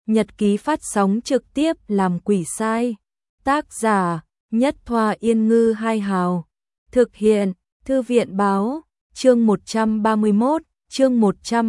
Nhật ký phát sóng trực tiếp làm quỷ sai. Tác giả: Nhất Thoa Yên Ngư Hai Hào. Thực hiện: Thư viện báo. Chương 131, chương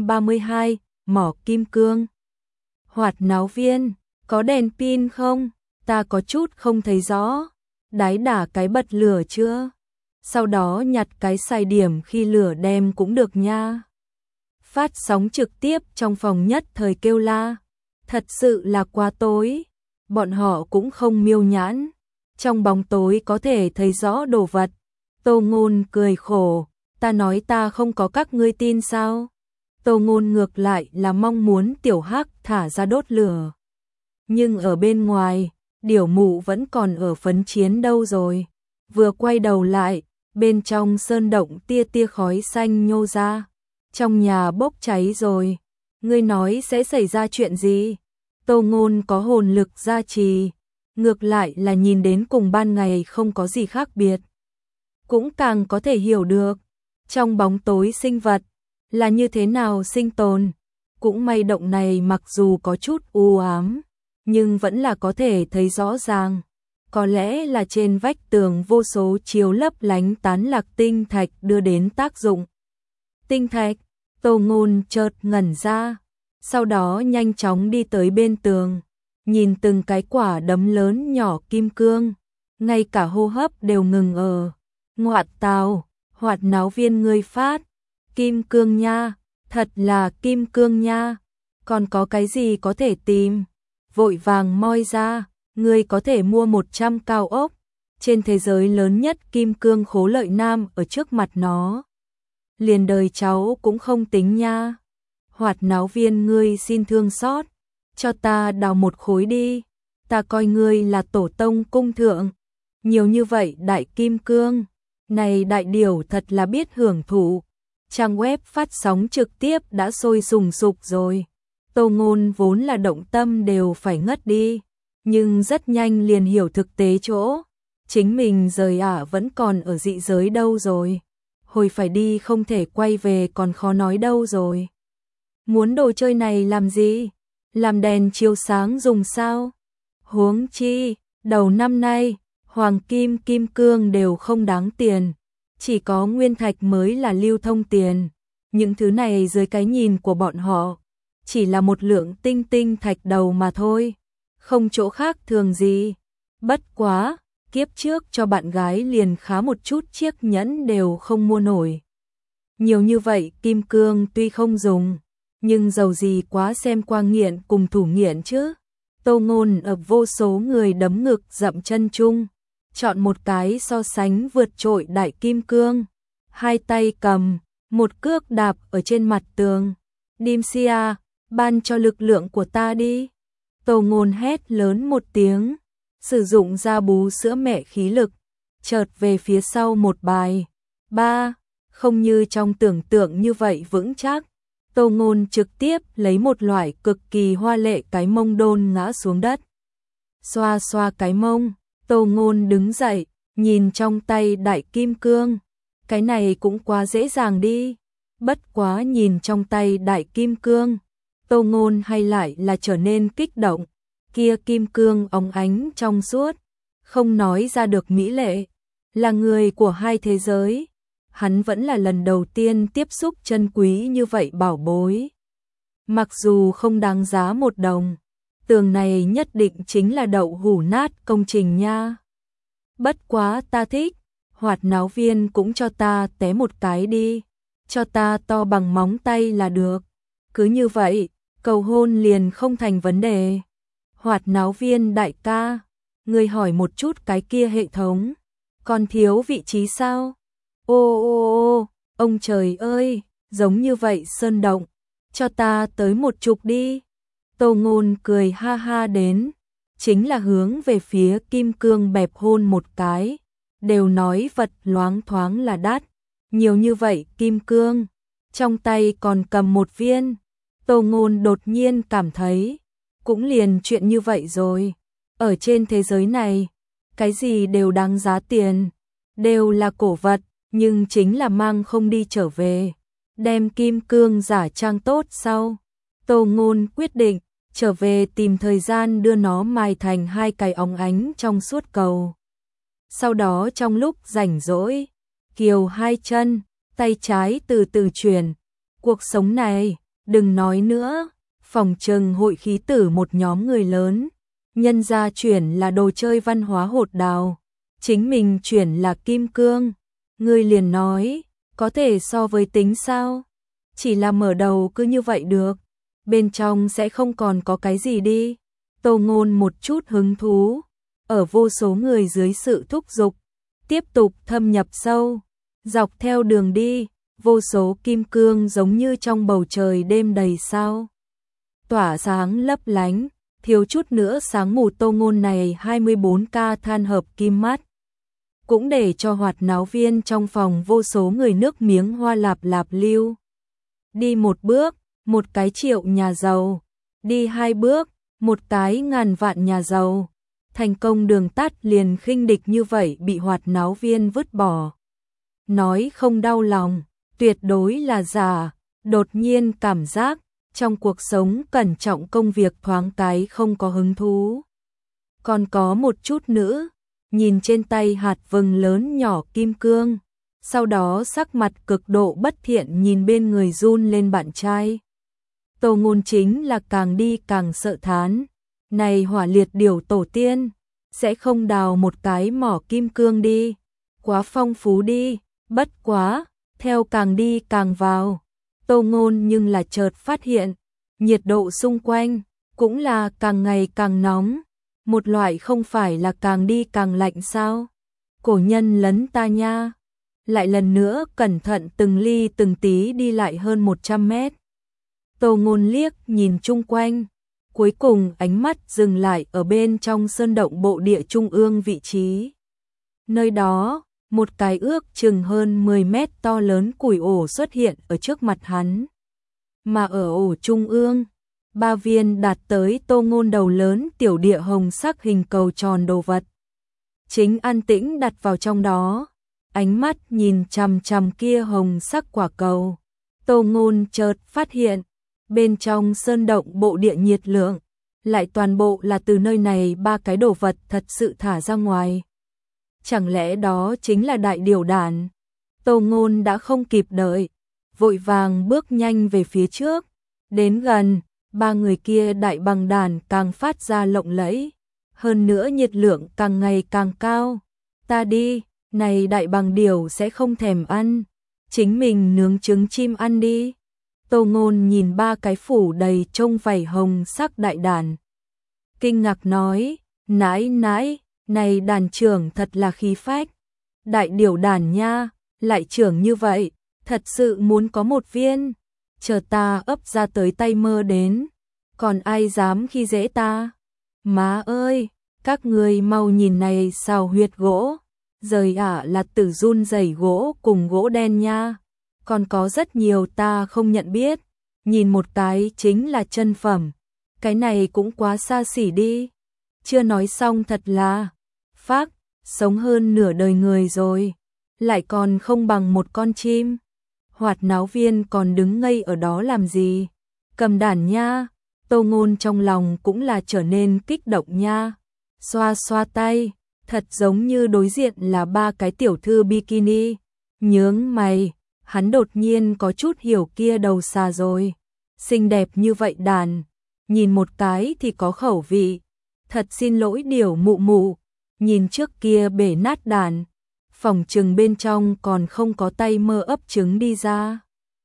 132, mỏ kim cương. Hoạt náo viên, có đèn pin không? Ta có chút không thấy rõ. Đái đả cái bật lửa chưa? Sau đó nhặt cái xài điểm khi lửa đem cũng được nha. Phát sóng trực tiếp trong phòng nhất thời kêu la. Thật sự là quá tối. Bọn họ cũng không miêu nhãn. Trong bóng tối có thể thấy rõ đồ vật. Tô Ngôn cười khổ. Ta nói ta không có các ngươi tin sao? Tô Ngôn ngược lại là mong muốn Tiểu Hắc thả ra đốt lửa. Nhưng ở bên ngoài, Điểu Mụ vẫn còn ở phấn chiến đâu rồi. Vừa quay đầu lại, bên trong sơn động tia tia khói xanh nhô ra. Trong nhà bốc cháy rồi. Ngươi nói sẽ xảy ra chuyện gì? Tô Ngôn có hồn lực gia trì. Ngược lại là nhìn đến cùng ban ngày không có gì khác biệt. Cũng càng có thể hiểu được. Trong bóng tối sinh vật là như thế nào sinh tồn. Cũng may động này mặc dù có chút u ám, nhưng vẫn là có thể thấy rõ ràng. Có lẽ là trên vách tường vô số chiếu lấp lánh tán lạc tinh thạch đưa đến tác dụng. Tinh thạch, Tô Ngôn chợt ngẩn ra, sau đó nhanh chóng đi tới bên tường, nhìn từng cái quả đấm lớn nhỏ kim cương, ngay cả hô hấp đều ngừng ở. Ngoạn tào, Hoạt náo viên ngươi phát, kim cương nha, thật là kim cương nha, còn có cái gì có thể tìm? Vội vàng moi ra, ngươi có thể mua 100 cao ốc, trên thế giới lớn nhất kim cương khố lợi nam ở trước mặt nó. Liền đời cháu cũng không tính nha. Hoạt náo viên ngươi xin thương xót, cho ta đào một khối đi, ta coi ngươi là tổ tông cung thượng. Nhiều như vậy đại kim cương, này đại điểu thật là biết hưởng thụ. Trang web phát sóng trực tiếp đã sôi sùng sục rồi. Tô Ngôn vốn là động tâm đều phải ngất đi, nhưng rất nhanh liền hiểu thực tế chỗ. Chính mình rời vẫn còn ở dị giới đâu rồi. Hồi phải đi không thể quay về còn khó nói đâu rồi. Muốn đồ chơi này làm gì? Làm đèn chiếu sáng dùng sao? Huống chi, đầu năm nay, hoàng kim kim cương đều không đáng tiền. Chỉ có nguyên thạch mới là lưu thông tiền. Những thứ này dưới cái nhìn của bọn họ chỉ là một lượng tinh tinh thạch đầu mà thôi, không chỗ khác thường gì. Bất quá, kiếp trước cho bạn gái liền khá một chút chiếc nhẫn đều không mua nổi. Nhiều như vậy kim cương tuy không dùng, nhưng dầu gì quá xem qua nghiện cùng thủ nghiện chứ. Tô Ngôn ập vô số người đấm ngực dậm chân chung, chọn một cái so sánh vượt trội đại kim cương, hai tay cầm, một cước đạp ở trên mặt tường. Dimsia, ban cho lực lượng của ta đi. Tô Ngôn hét lớn một tiếng, sử dụng ra bú sữa mẹ khí lực, chợt về phía sau một bài. Ba, không như trong tưởng tượng như vậy vững chắc. Tô Ngôn trực tiếp lấy một loại cực kỳ hoa lệ cái mông đôn ngã xuống đất. Xoa xoa cái mông, Tô Ngôn đứng dậy, nhìn trong tay đại kim cương. Cái này cũng quá dễ dàng đi. Bất quá nhìn trong tay đại kim cương, Tô Ngôn hay lại là trở nên kích động. Kia kim cương óng ánh trong suốt, không nói ra được mỹ lệ, là người của hai thế giới. Hắn vẫn là lần đầu tiên tiếp xúc chân quý như vậy bảo bối. Mặc dù không đáng giá một đồng, tường này nhất định chính là đậu hủ nát công trình nha. Bất quá ta thích, Hoạt náo viên cũng cho ta té một cái đi, cho ta to bằng móng tay là được. Cứ như vậy, cầu hôn liền không thành vấn đề. Hoạt náo viên đại ca, ngươi hỏi một chút cái kia hệ thống, còn thiếu vị trí sao? Ô, ông trời ơi, giống như vậy sơn động, cho ta tới một chục đi. Tô Ngôn cười ha ha đến, chính là hướng về phía kim cương bẹp hôn một cái. Đều nói vật loáng thoáng là đắt, nhiều như vậy kim cương, trong tay còn cầm một viên. Tô Ngôn đột nhiên cảm thấy, cũng liền chuyện như vậy rồi. Ở trên thế giới này, cái gì đều đáng giá tiền, đều là cổ vật, nhưng chính là mang không đi trở về. Đem kim cương giả trang tốt sau, Tô Ngôn quyết định, trở về tìm thời gian đưa nó mài thành hai cái óng ánh trong suốt cầu. Sau đó trong lúc rảnh rỗi, kiều hai chân, tay trái từ từ chuyển. Cuộc sống này, đừng nói nữa, phòng trừng hội khí tử một nhóm người lớn. Nhân gia chuyển là đồ chơi văn hóa hột đào, chính mình chuyển là kim cương. Ngươi liền nói, có thể so với tính sao? Chỉ là mở đầu cứ như vậy được, bên trong sẽ không còn có cái gì đi. Tô Ngôn một chút hứng thú, ở vô số người dưới sự thúc giục, tiếp tục thâm nhập sâu, dọc theo đường đi, vô số kim cương giống như trong bầu trời đêm đầy sao. Tỏa sáng lấp lánh, thiếu chút nữa sáng mù Tô Ngôn này 24K than hợp kim mắt. Cũng để cho hoạt náo viên trong phòng vô số người nước miếng hoa lạp lạp lưu. Đi một bước, một cái triệu nhà giàu. Đi hai bước, một cái ngàn vạn nhà giàu. Thành công đường tắt liền khinh địch như vậy bị hoạt náo viên vứt bỏ. Nói không đau lòng, tuyệt đối là giả. Đột nhiên cảm giác, trong cuộc sống cẩn trọng công việc thoáng cái không có hứng thú. Còn có một chút nữa, nhìn trên tay hạt vừng lớn nhỏ kim cương, sau đó sắc mặt cực độ bất thiện nhìn bên người run lên bạn trai. Tô Ngôn chính là càng đi càng sợ thán, này hỏa liệt điểu tổ tiên, sẽ không đào một cái mỏ kim cương đi, quá phong phú đi, bất quá, theo càng đi càng vào. Tô Ngôn nhưng là chợt phát hiện, nhiệt độ xung quanh cũng là càng ngày càng nóng, một loại không phải là càng đi càng lạnh sao? Cổ nhân lấn ta nha. Lại lần nữa cẩn thận từng ly từng tí đi lại hơn 100 mét. Tô Ngôn liếc nhìn chung quanh, cuối cùng ánh mắt dừng lại ở bên trong sơn động bộ địa trung ương vị trí. Nơi đó, một cái ước chừng hơn 10 mét to lớn củi ổ xuất hiện ở trước mặt hắn. Mà ở ổ trung ương, 3 viên đạt tới Tô Ngôn đầu lớn tiểu địa hồng sắc hình cầu tròn đồ vật. Chính an tĩnh đặt vào trong đó, ánh mắt nhìn chằm chằm kia hồng sắc quả cầu. Tô Ngôn chợt phát hiện, bên trong sơn động bộ địa nhiệt lượng, lại toàn bộ là từ nơi này 3 cái đồ vật thật sự thả ra ngoài. Chẳng lẽ đó chính là đại điểu đàn? Tô Ngôn đã không kịp đợi, vội vàng bước nhanh về phía trước, đến gần. 3 người kia đại bằng đàn càng phát ra lộng lẫy, hơn nữa nhiệt lượng càng ngày càng cao. Ta đi, này đại bằng điểu sẽ không thèm ăn, chính mình nướng trứng chim ăn đi. Tô Ngôn nhìn 3 cái phủ đầy trông vảy hồng sắc đại đàn, kinh ngạc nói, nãi nãi, này đàn trưởng thật là khí phách. Đại điểu đàn nha, lại trưởng như vậy, thật sự muốn có một viên. Chờ ta ấp ra tới tay mơ đến, còn ai dám khi dễ ta? Má ơi, các người mau nhìn này xào huyệt gỗ, rời là tử run rẩy gỗ cùng gỗ đen nha, còn có rất nhiều ta không nhận biết, nhìn một cái chính là chân phẩm, cái này cũng quá xa xỉ đi. Chưa nói xong thật là, phác, sống hơn nửa đời người rồi, lại còn không bằng một con chim. Hoạt náo viên còn đứng ngây ở đó làm gì? Cầm đàn nha. Tô Ngôn trong lòng cũng là trở nên kích động nha. Xoa xoa tay, thật giống như đối diện là 3 cái tiểu thư bikini. Nhướng mày, hắn đột nhiên có chút hiểu kia đầu xà rồi. Xinh đẹp như vậy đàn, nhìn một cái thì có khẩu vị. Thật xin lỗi điểu mụ mụ, nhìn trước kia bể nát đàn. Phòng trừng bên trong còn không có tay mơ ấp trứng đi ra.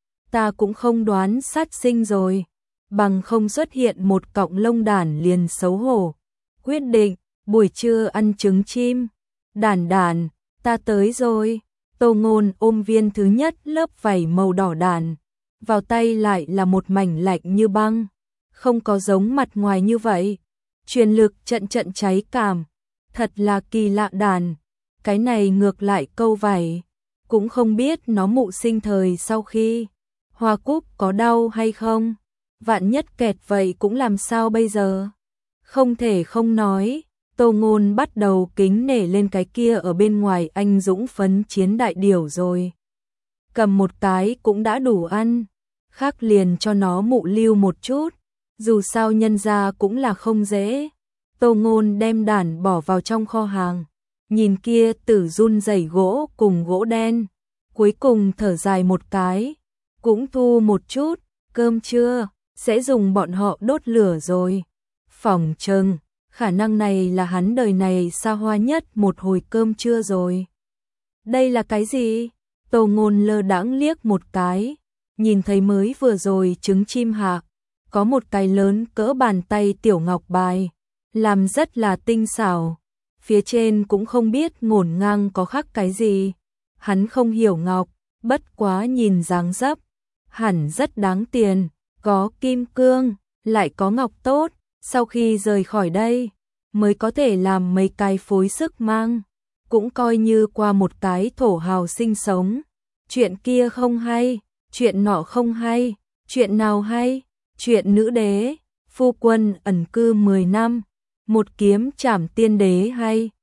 Ta cũng không đoán sát sinh rồi, bằng không xuất hiện một cọng lông đàn liền xấu hổ. Quyết định, buổi trưa ăn trứng chim. Đàn đàn, ta tới rồi. Tô Ngôn ôm viên thứ nhất lớp vảy màu đỏ đàn, vào tay lại là một mảnh lạnh như băng, không có giống mặt ngoài như vậy. Truyền lực trận trận cháy cảm, thật là kỳ lạ đàn. Cái này ngược lại câu vảy, cũng không biết nó mụ sinh thời sau khi hoa cúc có đau hay không, vạn nhất kẹt vậy cũng làm sao bây giờ. Không thể không nói, Tô Ngôn bắt đầu kính nể lên cái kia ở bên ngoài anh dũng phấn chiến đại điểu rồi. Cầm một cái cũng đã đủ ăn, khác liền cho nó mụ lưu một chút, dù sao nhân gia cũng là không dễ. Tô Ngôn đem đàn bỏ vào trong kho hàng, nhìn kia tử run rẩy gỗ cùng gỗ đen, cuối cùng thở dài một cái, cũng thu một chút, cơm trưa sẽ dùng bọn họ đốt lửa rồi. Phỏng chừng, khả năng này là hắn đời này xa hoa nhất một hồi cơm trưa rồi. Đây là cái gì? Tô Ngôn lơ đãng liếc một cái, nhìn thấy mới vừa rồi trứng chim hạc, có một cái lớn cỡ bàn tay tiểu ngọc bài, làm rất là tinh xảo. Phía trên cũng không biết ngổn ngang có khắc cái gì. Hắn không hiểu ngọc, bất quá nhìn dáng dấp, hẳn rất đáng tiền, có kim cương, lại có ngọc tốt, sau khi rời khỏi đây, mới có thể làm mấy cái phối sức mang, cũng coi như qua một cái thổ hào sinh sống. Chuyện kia không hay, chuyện nọ không hay, chuyện nào hay, chuyện nữ đế, phu quân ẩn cư 10 năm, một kiếm trảm tiên đế hay.